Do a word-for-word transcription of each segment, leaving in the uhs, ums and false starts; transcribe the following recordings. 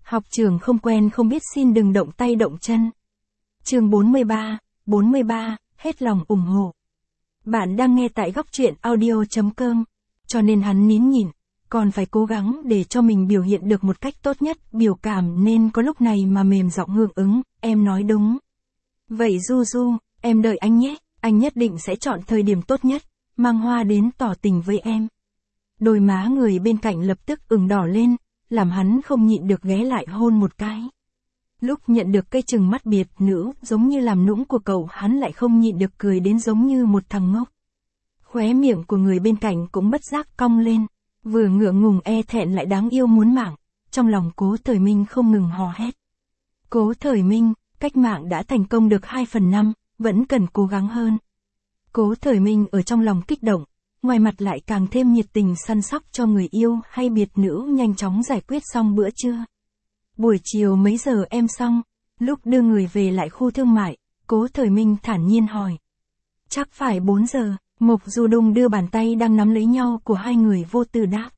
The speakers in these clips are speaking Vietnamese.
Học trường không quen không biết xin đừng động tay động chân. Chương bốn mươi ba, bốn mươi ba, hết lòng ủng hộ. Bạn đang nghe tại góc truyện audio chấm com, cho nên hắn nín nhịn, còn phải cố gắng để cho mình biểu hiện được một cách tốt nhất, biểu cảm nên có lúc này mà mềm giọng hưởng ứng, em nói đúng. Vậy Du Du, em đợi anh nhé, anh nhất định sẽ chọn thời điểm tốt nhất, mang hoa đến tỏ tình với em. Đôi má người bên cạnh lập tức ửng đỏ lên, làm hắn không nhịn được ghé lại hôn một cái. Lúc nhận được cái chừng mắt biệt nữ giống như làm nũng của cậu, hắn lại không nhịn được cười đến giống như một thằng ngốc. Khóe miệng của người bên cạnh cũng bất giác cong lên, vừa ngượng ngùng e thẹn lại đáng yêu muốn mạng, trong lòng Cố Thời Minh không ngừng hò hét. Cố Thời Minh, cách mạng đã thành công được hai phần năm, vẫn cần cố gắng hơn. Cố Thời Minh ở trong lòng kích động, ngoài mặt lại càng thêm nhiệt tình săn sóc cho người yêu hay biệt nữ nhanh chóng giải quyết xong bữa trưa. Buổi chiều mấy giờ em xong? Lúc đưa người về lại khu thương mại, Cố Thời Minh thản nhiên hỏi. Chắc phải bốn giờ, Mộc Du Đung đưa bàn tay đang nắm lấy nhau của hai người vô tư đáp.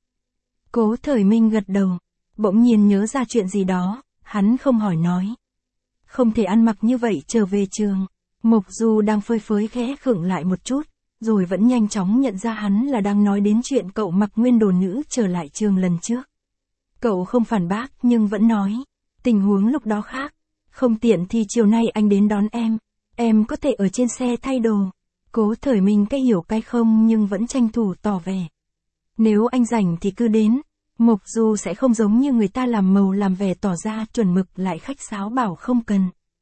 Cố Thời Minh gật đầu, bỗng nhiên nhớ ra chuyện gì đó, hắn không hỏi nói. Không thể ăn mặc như vậy trở về trường. Mộc Du đang phơi phới khẽ khựng lại một chút, rồi vẫn nhanh chóng nhận ra hắn là đang nói đến chuyện cậu mặc nguyên đồ nữ trở lại trường lần trước. Cậu không phản bác nhưng vẫn nói, tình huống lúc đó khác, không tiện thì chiều nay anh đến đón em, em có thể ở trên xe thay đồ. Cố Thời Minh cái hiểu cái không nhưng vẫn tranh thủ tỏ vẻ. Nếu anh rảnh thì cứ đến, Mộc Du sẽ không giống như người ta làm màu làm vẻ tỏ ra chuẩn mực lại khách sáo bảo không cần.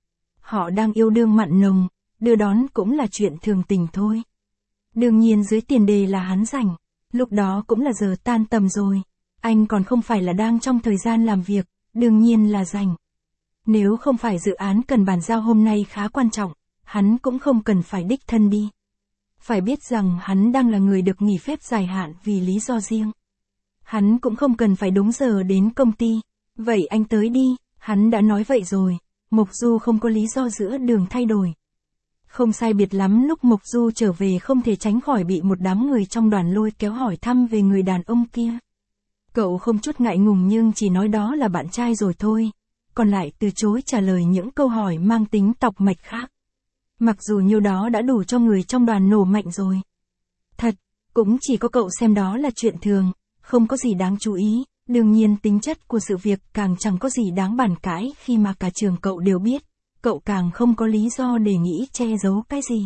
Họ đang yêu đương mặn nồng, đưa đón cũng là chuyện thường tình thôi. Đương nhiên dưới tiền đề là hắn rảnh, lúc đó cũng là giờ tan tầm rồi, anh còn không phải là đang trong thời gian làm việc, đương nhiên là rảnh. Nếu không phải dự án cần bàn giao hôm nay khá quan trọng, hắn cũng không cần phải đích thân đi. Phải biết rằng hắn đang là người được nghỉ phép dài hạn vì lý do riêng. Hắn cũng không cần phải đúng giờ đến công ty, vậy anh tới đi, hắn đã nói vậy rồi, Mộc Du không có lý do giữa đường thay đổi. Không sai biệt lắm lúc Mộc Du trở về không thể tránh khỏi bị một đám người trong đoàn lôi kéo hỏi thăm về người đàn ông kia. Cậu không chút ngại ngùng nhưng chỉ nói đó là bạn trai rồi thôi, còn lại từ chối trả lời những câu hỏi mang tính tọc mạch khác. Mặc dù nhiêu đó đã đủ cho người trong đoàn nổ mạnh rồi. Thật, cũng chỉ có cậu xem đó là chuyện thường, không có gì đáng chú ý, đương nhiên tính chất của sự việc càng chẳng có gì đáng bàn cãi khi mà cả trường cậu đều biết, cậu càng không có lý do để nghĩ che giấu cái gì.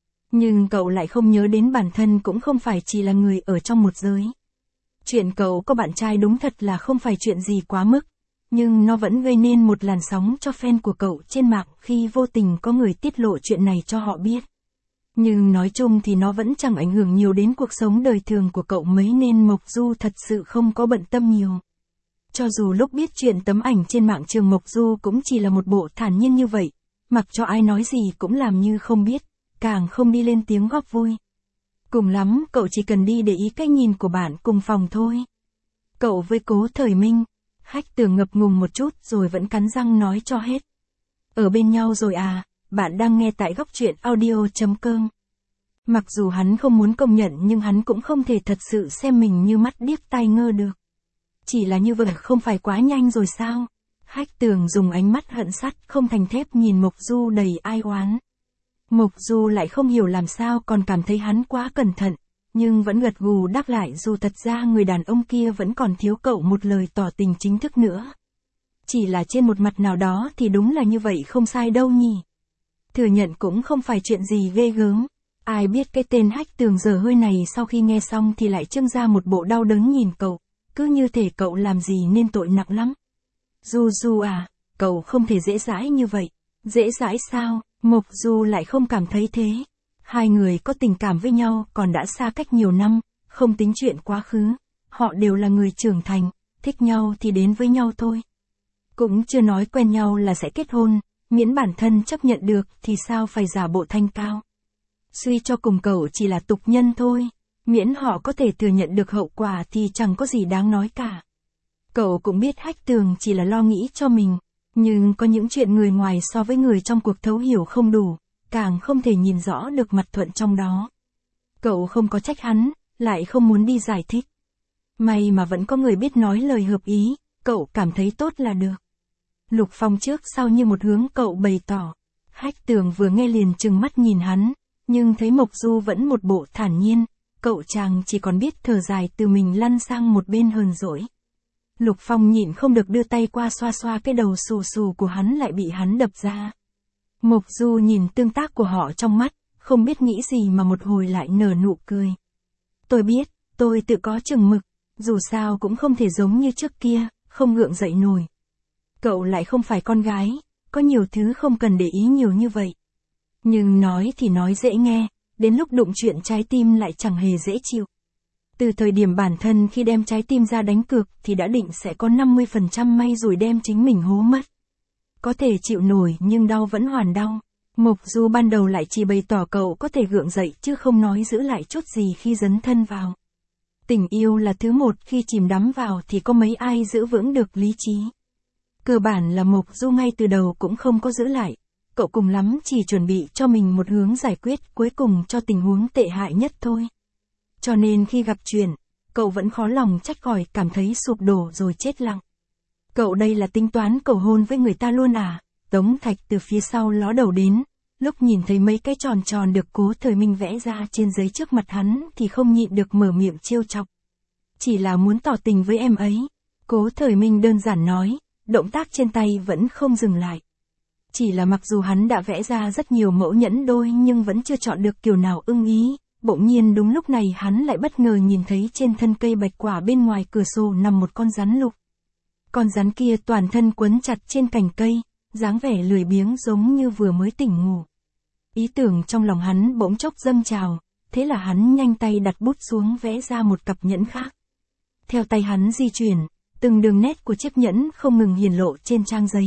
Nhưng cậu lại không nhớ đến bản thân cũng không phải chỉ là người ở trong một giới. Chuyện cậu có bạn trai đúng thật là không phải chuyện gì quá mức, nhưng nó vẫn gây nên một làn sóng cho fan của cậu trên mạng khi vô tình có người tiết lộ chuyện này cho họ biết. Nhưng nói chung thì nó vẫn chẳng ảnh hưởng nhiều đến cuộc sống đời thường của cậu mấy nên Mộc Du thật sự không có bận tâm nhiều. Cho dù lúc biết chuyện tấm ảnh trên mạng trường Mộc Du cũng chỉ là một bộ thản nhiên như vậy, mặc cho ai nói gì cũng làm như không biết, càng không đi lên tiếng góp vui. Cùng lắm cậu chỉ cần đi để ý cách nhìn của bạn cùng phòng thôi. Cậu với Cố Thời Minh, Hách Tường ngập ngùng một chút rồi vẫn cắn răng nói cho hết. Ở bên nhau rồi à, bạn đang nghe tại góc truyện audio chấm com. Mặc dù hắn không muốn công nhận nhưng hắn cũng không thể thật sự xem mình như mắt điếc tai ngơ được. Chỉ là như vậy không phải quá nhanh rồi sao? Hách Tường dùng ánh mắt hận sắt không thành thép nhìn Mộc Du đầy ai oán. Mộc Du lại không hiểu làm sao còn cảm thấy hắn quá cẩn thận, nhưng vẫn gật gù đáp lại dù thật ra người đàn ông kia vẫn còn thiếu cậu một lời tỏ tình chính thức nữa. Chỉ là trên một mặt nào đó thì đúng là như vậy không sai đâu nhỉ. Thừa nhận cũng không phải chuyện gì ghê gớm. Ai biết cái tên Hách Tường dở hơi này sau khi nghe xong thì lại trưng ra một bộ đau đớn nhìn cậu, cứ như thể cậu làm gì nên tội nặng lắm. Du Du à, cậu không thể dễ dãi như vậy. Dễ dãi sao? Mộc Du lại không cảm thấy thế. Hai người có tình cảm với nhau còn đã xa cách nhiều năm, không tính chuyện quá khứ. Họ đều là người trưởng thành, thích nhau thì đến với nhau thôi. Cũng chưa nói quen nhau là sẽ kết hôn, miễn bản thân chấp nhận được thì sao phải giả bộ thanh cao. Suy cho cùng cậu chỉ là tục nhân thôi, miễn họ có thể thừa nhận được hậu quả thì chẳng có gì đáng nói cả. Cậu cũng biết Hách Tường chỉ là lo nghĩ cho mình, nhưng có những chuyện người ngoài so với người trong cuộc thấu hiểu không đủ, càng không thể nhìn rõ được mặt thuận trong đó. Cậu không có trách hắn, lại không muốn đi giải thích. May mà vẫn có người biết nói lời hợp ý, cậu cảm thấy tốt là được. Lục Phong trước sau như một hướng cậu bày tỏ. Hách Tường vừa nghe liền trừng mắt nhìn hắn, nhưng thấy Mộc Du vẫn một bộ thản nhiên, cậu chàng chỉ còn biết thở dài từ mình lăn sang một bên hờn dỗi. Lục Phong nhịn không được đưa tay qua xoa xoa cái đầu xù xù của hắn lại bị hắn đập ra. Mộc Du nhìn tương tác của họ trong mắt, không biết nghĩ gì mà một hồi lại nở nụ cười. Tôi biết, tôi tự có chừng mực, dù sao cũng không thể giống như trước kia, không gượng dậy nổi. Cậu lại không phải con gái, có nhiều thứ không cần để ý nhiều như vậy. Nhưng nói thì nói dễ nghe, đến lúc đụng chuyện trái tim lại chẳng hề dễ chịu. Từ thời điểm bản thân khi đem trái tim ra đánh cược thì đã định sẽ có năm mươi phần trăm may rồi đem chính mình hố mất. Có thể chịu nổi nhưng đau vẫn hoàn đau. Mộc Du ban đầu lại chỉ bày tỏ cậu có thể gượng dậy chứ không nói giữ lại chút gì khi dấn thân vào. Tình yêu là thứ một khi chìm đắm vào thì có mấy ai giữ vững được lý trí. Cơ bản là Mộc Du ngay từ đầu cũng không có giữ lại. Cậu cùng lắm chỉ chuẩn bị cho mình một hướng giải quyết cuối cùng cho tình huống tệ hại nhất thôi. Cho nên khi gặp chuyện, cậu vẫn khó lòng trách khỏi cảm thấy sụp đổ rồi chết lặng. Cậu đây là tính toán cầu hôn với người ta luôn à? Tống Thạch từ phía sau ló đầu đến, lúc nhìn thấy mấy cái tròn tròn được Cố Thời Minh vẽ ra trên giấy trước mặt hắn thì không nhịn được mở miệng trêu chọc. Chỉ là muốn tỏ tình với em ấy. Cố Thời Minh đơn giản nói, động tác trên tay vẫn không dừng lại. Chỉ là mặc dù hắn đã vẽ ra rất nhiều mẫu nhẫn đôi nhưng vẫn chưa chọn được kiểu nào ưng ý, bỗng nhiên đúng lúc này hắn lại bất ngờ nhìn thấy trên thân cây bạch quả bên ngoài cửa sổ nằm một con rắn lục. Con rắn kia toàn thân quấn chặt trên cành cây, dáng vẻ lười biếng giống như vừa mới tỉnh ngủ. Ý tưởng trong lòng hắn bỗng chốc dâng trào, thế là hắn nhanh tay đặt bút xuống vẽ ra một cặp nhẫn khác. Theo tay hắn di chuyển, từng đường nét của chiếc nhẫn không ngừng hiển lộ trên trang giấy.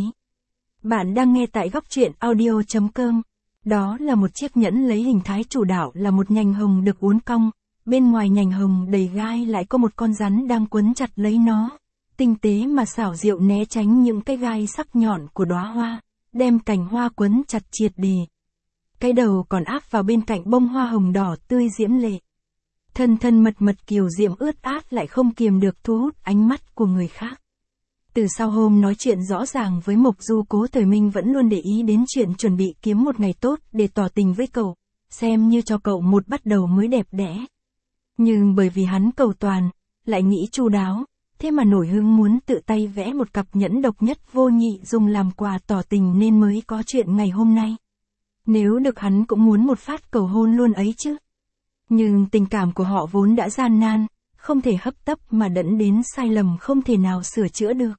Bạn đang nghe tại góc truyện audio chấm com. Đó là một chiếc nhẫn lấy hình thái chủ đạo là một nhành hồng được uốn cong, bên ngoài nhành hồng đầy gai lại có một con rắn đang quấn chặt lấy nó. Tinh tế mà xảo diệu né tránh những cái gai sắc nhọn của đóa hoa, đem cành hoa quấn chặt triệt để. Cái đầu còn áp vào bên cạnh bông hoa hồng đỏ tươi diễm lệ. Thân thân mật mật kiều diễm ướt át lại không kiềm được thu hút ánh mắt của người khác. Từ sau hôm nói chuyện rõ ràng với Mộc Du, Cố Thời Minh vẫn luôn để ý đến chuyện chuẩn bị kiếm một ngày tốt để tỏ tình với cậu, xem như cho cậu một bắt đầu mới đẹp đẽ. Nhưng bởi vì hắn cầu toàn, lại nghĩ chu đáo, thế mà nổi hứng muốn tự tay vẽ một cặp nhẫn độc nhất vô nhị dùng làm quà tỏ tình nên mới có chuyện ngày hôm nay. Nếu được hắn cũng muốn một phát cầu hôn luôn ấy chứ. Nhưng tình cảm của họ vốn đã gian nan, không thể hấp tấp mà dẫn đến sai lầm không thể nào sửa chữa được.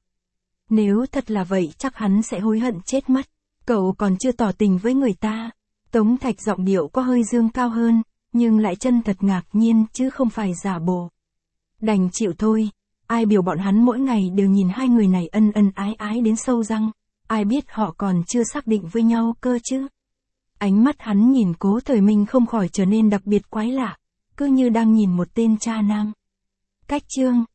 Nếu thật là vậy chắc hắn sẽ hối hận chết mất. Cậu còn chưa tỏ tình với người ta. Tống Thạch giọng điệu có hơi dương cao hơn, nhưng lại chân thật ngạc nhiên chứ không phải giả bộ. Đành chịu thôi, ai biểu bọn hắn mỗi ngày đều nhìn hai người này ân ân ái ái đến sâu răng, ai biết họ còn chưa xác định với nhau cơ chứ. Ánh mắt hắn nhìn Cố Thời Minh không khỏi trở nên đặc biệt quái lạ, cứ như đang nhìn một tên cha nam. Cách chương